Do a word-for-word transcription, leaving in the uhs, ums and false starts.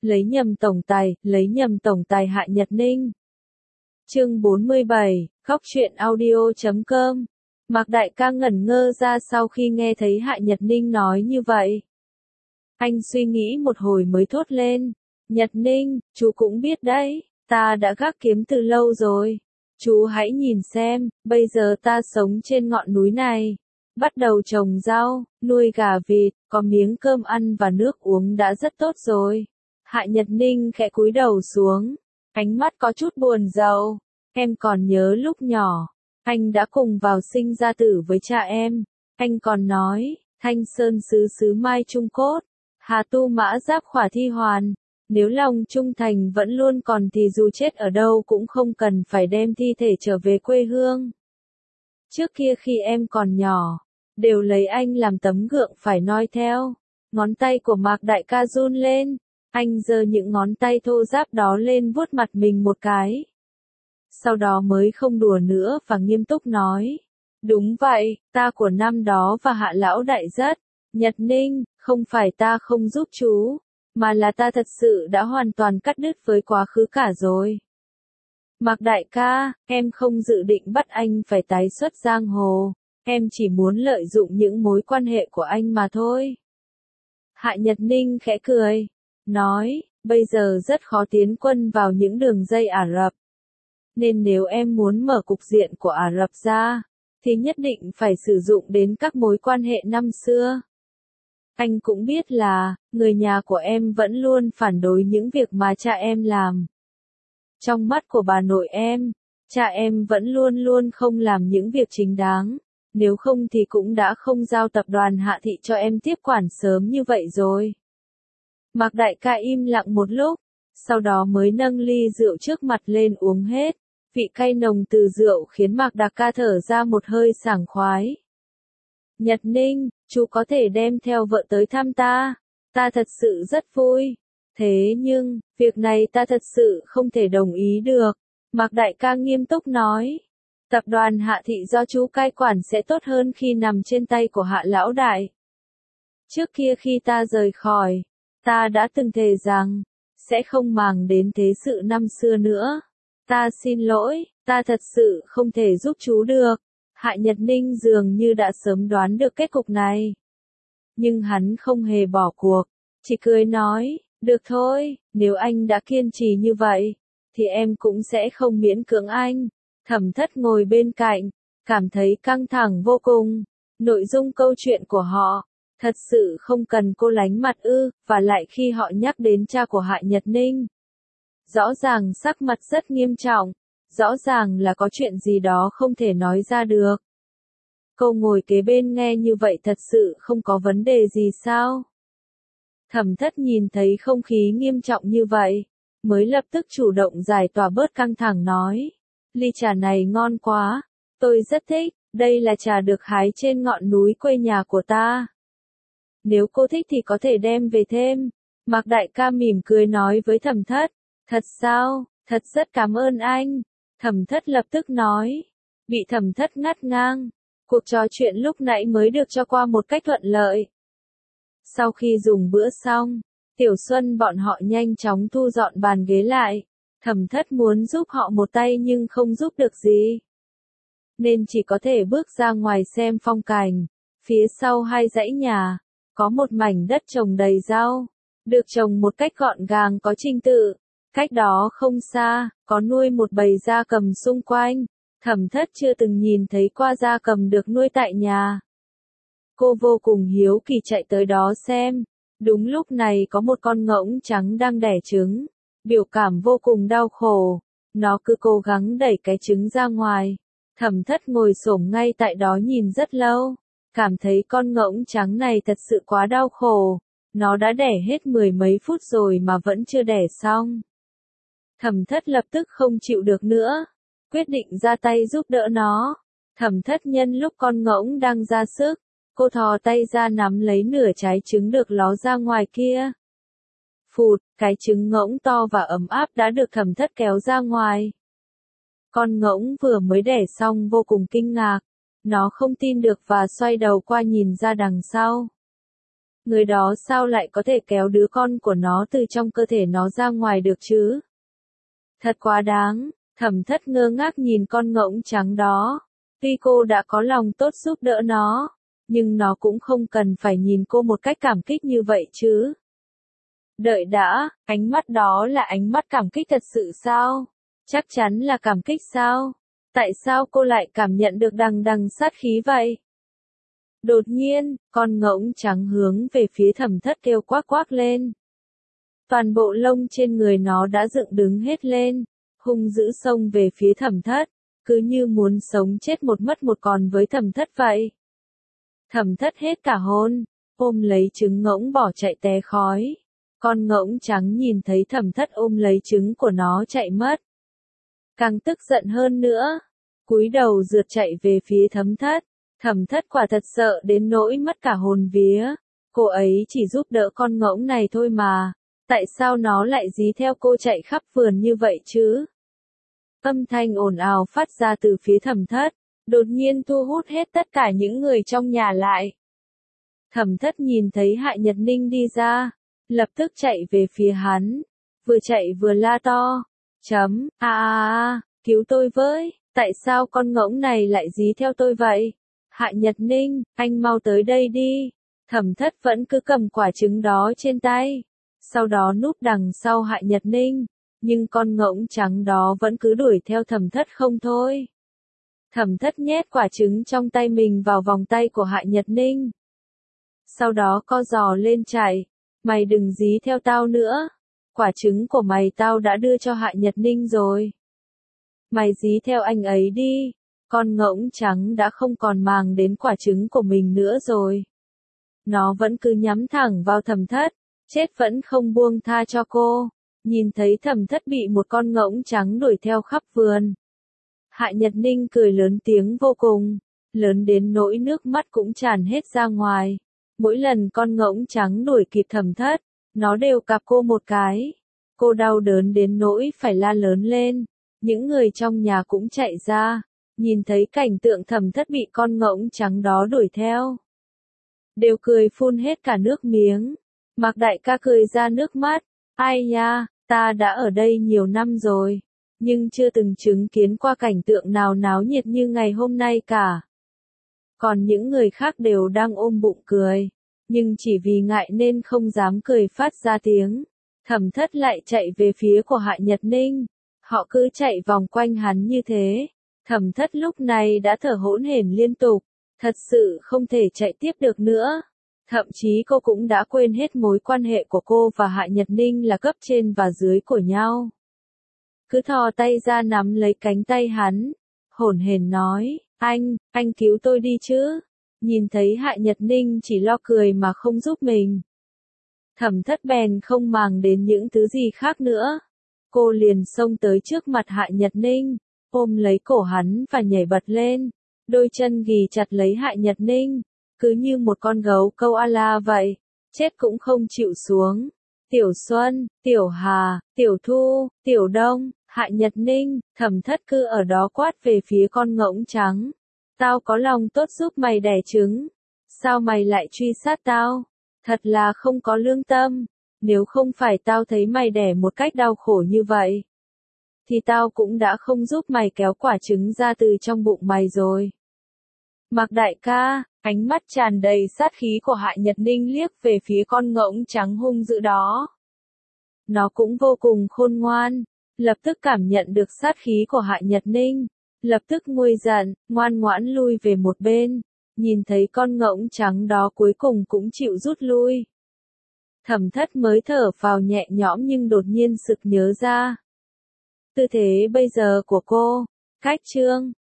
lấy nhầm tổng tài, lấy nhầm tổng tài Hạ Nhật Ninh. Chương bốn mươi bảy, khóc chuyện audio chấm com. Mạc Đại ca ngẩn ngơ ra sau khi nghe thấy Hạ Nhật Ninh nói như vậy. Anh suy nghĩ một hồi mới thốt lên, Nhật Ninh, chú cũng biết đấy, ta đã gác kiếm từ lâu rồi. Chú hãy nhìn xem, bây giờ ta sống trên ngọn núi này, bắt đầu trồng rau, nuôi gà vịt, có miếng cơm ăn và nước uống đã rất tốt rồi. Hạ Nhật Ninh khẽ cúi đầu xuống, ánh mắt có chút buồn rầu. Em còn nhớ lúc nhỏ, anh đã cùng vào sinh ra tử với cha em. Anh còn nói, Thanh Sơn xứ xứ mai trung cốt, Hà Tu Mã Giáp khỏa thi hoàn. Nếu lòng trung thành vẫn luôn còn thì dù chết ở đâu cũng không cần phải đem thi thể trở về quê hương. Trước kia khi em còn nhỏ, đều lấy anh làm tấm gượng phải noi theo. Ngón tay của Mạc Đại ca run lên, anh giơ những ngón tay thô ráp đó lên vuốt mặt mình một cái. Sau đó mới không đùa nữa và nghiêm túc nói. Đúng vậy, ta của năm đó và Hạ lão đại rất. Nhật Ninh, không phải ta không giúp chú, mà là ta thật sự đã hoàn toàn cắt đứt với quá khứ cả rồi. Mạc Đại ca, em không dự định bắt anh phải tái xuất giang hồ, em chỉ muốn lợi dụng những mối quan hệ của anh mà thôi. Hạ Nhật Ninh khẽ cười, nói, bây giờ rất khó tiến quân vào những đường dây Ả Rập. Nên nếu em muốn mở cục diện của Ả Rập ra, thì nhất định phải sử dụng đến các mối quan hệ năm xưa. Anh cũng biết là, người nhà của em vẫn luôn phản đối những việc mà cha em làm. Trong mắt của bà nội em, cha em vẫn luôn luôn không làm những việc chính đáng, nếu không thì cũng đã không giao tập đoàn Hạ Thị cho em tiếp quản sớm như vậy rồi. Mạc Đại ca im lặng một lúc, sau đó mới nâng ly rượu trước mặt lên uống hết, vị cay nồng từ rượu khiến Mạc Đại ca thở ra một hơi sảng khoái. Nhật Ninh, chú có thể đem theo vợ tới thăm ta, ta thật sự rất vui. Thế nhưng, việc này ta thật sự không thể đồng ý được. Mạc Đại ca nghiêm túc nói. Tập đoàn Hạ Thị do chú cai quản sẽ tốt hơn khi nằm trên tay của Hạ lão đại. Trước kia khi ta rời khỏi, ta đã từng thề rằng, sẽ không màng đến thế sự năm xưa nữa. Ta xin lỗi, ta thật sự không thể giúp chú được. Hạ Nhật Ninh dường như đã sớm đoán được kết cục này. Nhưng hắn không hề bỏ cuộc, chỉ cười nói, được thôi, nếu anh đã kiên trì như vậy, thì em cũng sẽ không miễn cưỡng anh. Thẩm Thất ngồi bên cạnh, cảm thấy căng thẳng vô cùng. Nội dung câu chuyện của họ, thật sự không cần cô lánh mặt ư, và lại khi họ nhắc đến cha của Hạ Nhật Ninh. Rõ ràng sắc mặt rất nghiêm trọng. Rõ ràng là có chuyện gì đó không thể nói ra được. Cô ngồi kế bên nghe như vậy thật sự không có vấn đề gì sao? Thẩm Thất nhìn thấy không khí nghiêm trọng như vậy, mới lập tức chủ động giải tỏa bớt căng thẳng nói. Ly trà này ngon quá, tôi rất thích, đây là trà được hái trên ngọn núi quê nhà của ta. Nếu cô thích thì có thể đem về thêm. Mạc Đại ca mỉm cười nói với Thẩm Thất. Thật sao, thật rất cảm ơn anh. Thẩm Thất lập tức nói, bị Thẩm Thất ngắt ngang, cuộc trò chuyện lúc nãy mới được cho qua một cách thuận lợi. Sau khi dùng bữa xong, Tiểu Xuân bọn họ nhanh chóng thu dọn bàn ghế lại, Thẩm Thất muốn giúp họ một tay nhưng không giúp được gì. Nên chỉ có thể bước ra ngoài xem phong cảnh, phía sau hai dãy nhà, có một mảnh đất trồng đầy rau, được trồng một cách gọn gàng có trình tự. Cách đó không xa, có nuôi một bầy gia cầm xung quanh. Thẩm Thất chưa từng nhìn thấy qua gia cầm được nuôi tại nhà. Cô vô cùng hiếu kỳ chạy tới đó xem. Đúng lúc này có một con ngỗng trắng đang đẻ trứng. Biểu cảm vô cùng đau khổ. Nó cứ cố gắng đẩy cái trứng ra ngoài. Thẩm Thất ngồi xổm ngay tại đó nhìn rất lâu. Cảm thấy con ngỗng trắng này thật sự quá đau khổ. Nó đã đẻ hết mười mấy phút rồi mà vẫn chưa đẻ xong. Thẩm Thất lập tức không chịu được nữa, quyết định ra tay giúp đỡ nó. Thẩm Thất nhân lúc con ngỗng đang ra sức, cô thò tay ra nắm lấy nửa trái trứng được ló ra ngoài kia. Phụt, cái trứng ngỗng to và ấm áp đã được Thẩm Thất kéo ra ngoài. Con ngỗng vừa mới đẻ xong vô cùng kinh ngạc, nó không tin được và xoay đầu qua nhìn ra đằng sau. Người đó sao lại có thể kéo đứa con của nó từ trong cơ thể nó ra ngoài được chứ? Thật quá đáng, Thẩm Thất ngơ ngác nhìn con ngỗng trắng đó. Tuy cô đã có lòng tốt giúp đỡ nó, nhưng nó cũng không cần phải nhìn cô một cách cảm kích như vậy chứ. Đợi đã, ánh mắt đó là ánh mắt cảm kích thật sự sao? Chắc chắn là cảm kích sao? Tại sao cô lại cảm nhận được đằng đằng sát khí vậy? Đột nhiên, con ngỗng trắng hướng về phía Thẩm Thất kêu quác quác lên. Toàn bộ lông trên người nó đã dựng đứng hết lên, hung dữ xông về phía Thẩm Thất, cứ như muốn sống chết một mất một còn với Thẩm Thất vậy. Thẩm Thất hết cả hồn, ôm lấy trứng ngỗng bỏ chạy té khói. Con ngỗng trắng nhìn thấy Thẩm Thất ôm lấy trứng của nó chạy mất, càng tức giận hơn nữa, cúi đầu rượt chạy về phía Thẩm Thất. Thẩm Thất quả thật sợ đến nỗi mất cả hồn vía. Cô ấy chỉ giúp đỡ con ngỗng này thôi mà, tại sao nó lại dí theo cô chạy khắp vườn như vậy chứ? Âm thanh ồn ào phát ra từ phía Thẩm Thất, đột nhiên thu hút hết tất cả những người trong nhà lại. Thẩm Thất nhìn thấy Hạ Nhật Ninh đi ra, lập tức chạy về phía hắn, vừa chạy vừa la to, chấm, a a a, cứu tôi với, tại sao con ngỗng này lại dí theo tôi vậy? Hạ Nhật Ninh, anh mau tới đây đi. Thẩm Thất vẫn cứ cầm quả trứng đó trên tay, sau đó núp đằng sau Hạ Nhật Ninh, nhưng con ngỗng trắng đó vẫn cứ đuổi theo Thẩm Thất không thôi. Thẩm Thất nhét quả trứng trong tay mình vào vòng tay của Hạ Nhật Ninh. Sau đó co giò lên chạy, mày đừng dí theo tao nữa, quả trứng của mày tao đã đưa cho Hạ Nhật Ninh rồi. Mày dí theo anh ấy đi. Con ngỗng trắng đã không còn màng đến quả trứng của mình nữa rồi. Nó vẫn cứ nhắm thẳng vào Thẩm Thất, chết vẫn không buông tha cho cô. Nhìn thấy Thẩm Thất bị một con ngỗng trắng đuổi theo khắp vườn, Hạ Nhật Ninh cười lớn tiếng vô cùng, lớn đến nỗi nước mắt cũng tràn hết ra ngoài. Mỗi lần con ngỗng trắng đuổi kịp Thẩm Thất, nó đều cạp cô một cái. Cô đau đớn đến nỗi phải la lớn lên. Những người trong nhà cũng chạy ra, nhìn thấy cảnh tượng Thẩm Thất bị con ngỗng trắng đó đuổi theo, đều cười phun hết cả nước miếng. Mạc đại ca cười ra nước mắt, ai nha, ta đã ở đây nhiều năm rồi, nhưng chưa từng chứng kiến qua cảnh tượng nào náo nhiệt như ngày hôm nay cả. Còn những người khác đều đang ôm bụng cười, nhưng chỉ vì ngại nên không dám cười phát ra tiếng. Thẩm Thất lại chạy về phía của Hạ Nhật Ninh, họ cứ chạy vòng quanh hắn như thế. Thẩm Thất lúc này đã thở hổn hển liên tục, thật sự không thể chạy tiếp được nữa. Thậm chí cô cũng đã quên hết mối quan hệ của cô và Hạ Nhật Ninh là cấp trên và dưới của nhau. Cứ thò tay ra nắm lấy cánh tay hắn, hổn hển nói, anh, anh cứu tôi đi chứ. Nhìn thấy Hạ Nhật Ninh chỉ lo cười mà không giúp mình, Thẩm Thất bèn không màng đến những thứ gì khác nữa. Cô liền xông tới trước mặt Hạ Nhật Ninh, ôm lấy cổ hắn và nhảy bật lên, đôi chân ghì chặt lấy Hạ Nhật Ninh, cứ như một con gấu câu a la vậy, chết cũng không chịu xuống. Tiểu Xuân, Tiểu Hà, Tiểu Thu, Tiểu Đông, Hạ Nhật Ninh, Thẩm Thất cứ ở đó quát về phía con ngỗng trắng. Tao có lòng tốt giúp mày đẻ trứng, sao mày lại truy sát tao? Thật là không có lương tâm, nếu không phải tao thấy mày đẻ một cách đau khổ như vậy, thì tao cũng đã không giúp mày kéo quả trứng ra từ trong bụng mày rồi. Mạc đại ca, ánh mắt tràn đầy sát khí của Hạ Nhật Ninh liếc về phía con ngỗng trắng hung dữ đó. Nó cũng vô cùng khôn ngoan, lập tức cảm nhận được sát khí của Hạ Nhật Ninh, lập tức nguôi giận, ngoan ngoãn lui về một bên, nhìn thấy con ngỗng trắng đó cuối cùng cũng chịu rút lui. Thẩm Thất mới thở vào nhẹ nhõm nhưng đột nhiên sực nhớ ra tư thế bây giờ của cô, cách trương,